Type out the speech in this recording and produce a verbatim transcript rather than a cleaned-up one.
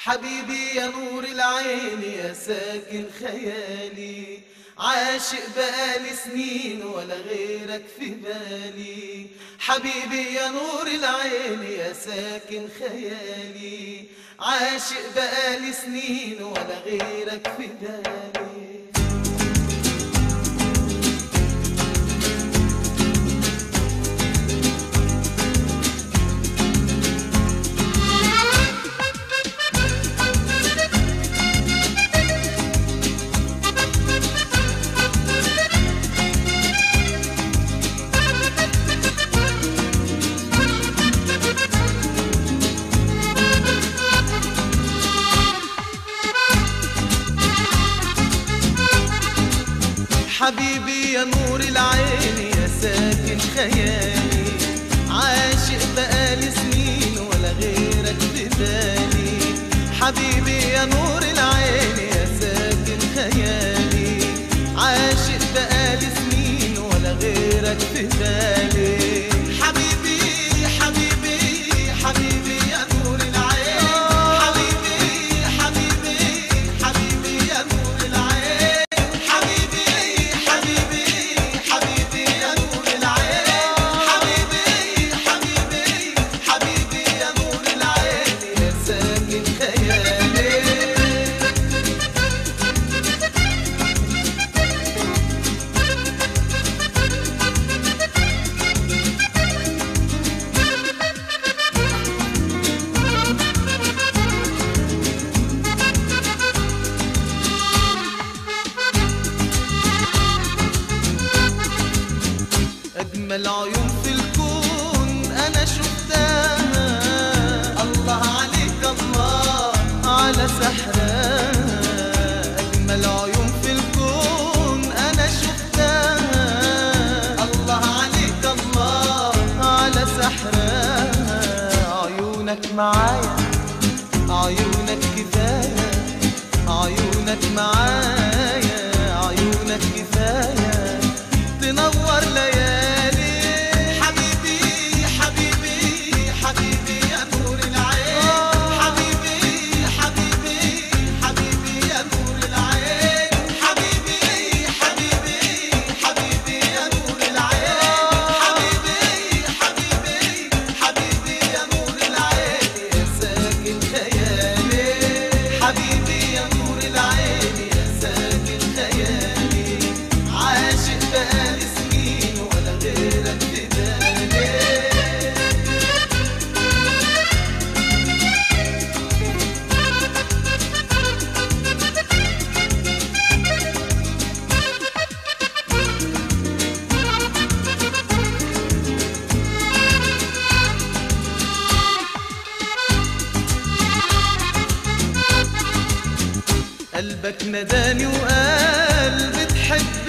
حبيبي يا نور العين يا ساكن خيالي، عاشق بقالي سنين ولا غيرك في بالي. حبيبي يا نور العين يا ساكن خيالي، عاشق بقالي سنين ولا غيرك في بالي. حبيبي يا نور العين يا ساكن خيالي، عاشق بقالي سنين ولا غيرك في بالي. حبيبي يا نور العين يا ساكن خيالي، عاشق بقالي سنين ولا غيرك في بالي. حبيبي حبيبي حبيبي يا نور العين، حبيبي حبيبي حبيبي يا نور العين، حبيبي حبيبي حبيبي يا نور العين، حبيبي حبيبي حبيبي يا نور العين يا ساكن خيالي. أجمل عيون في الكون أنا شفتها، الله عليك الله على سحرها. أجمل عيون في الكون أنا شفتها، الله عليك الله على سحرها. عيونك معايا عيونك كفاية، عيونك معايا عيونك كفاية تنور ليالي. حبيبي حبيبي حبيبي يا نور العين، حبيبي حبيبي حبيبي يا نور العين، حبيبي حبيبي حبيبي يا نور العين، حبيبي حبيبي حبيبي يا نور العين يا ساكن خيالي. حبيبي يا نور العين يا ساكن خيالي، عاشق بقالي سنين ولا غيرك في بالي. قلبك نداني وقال بتحب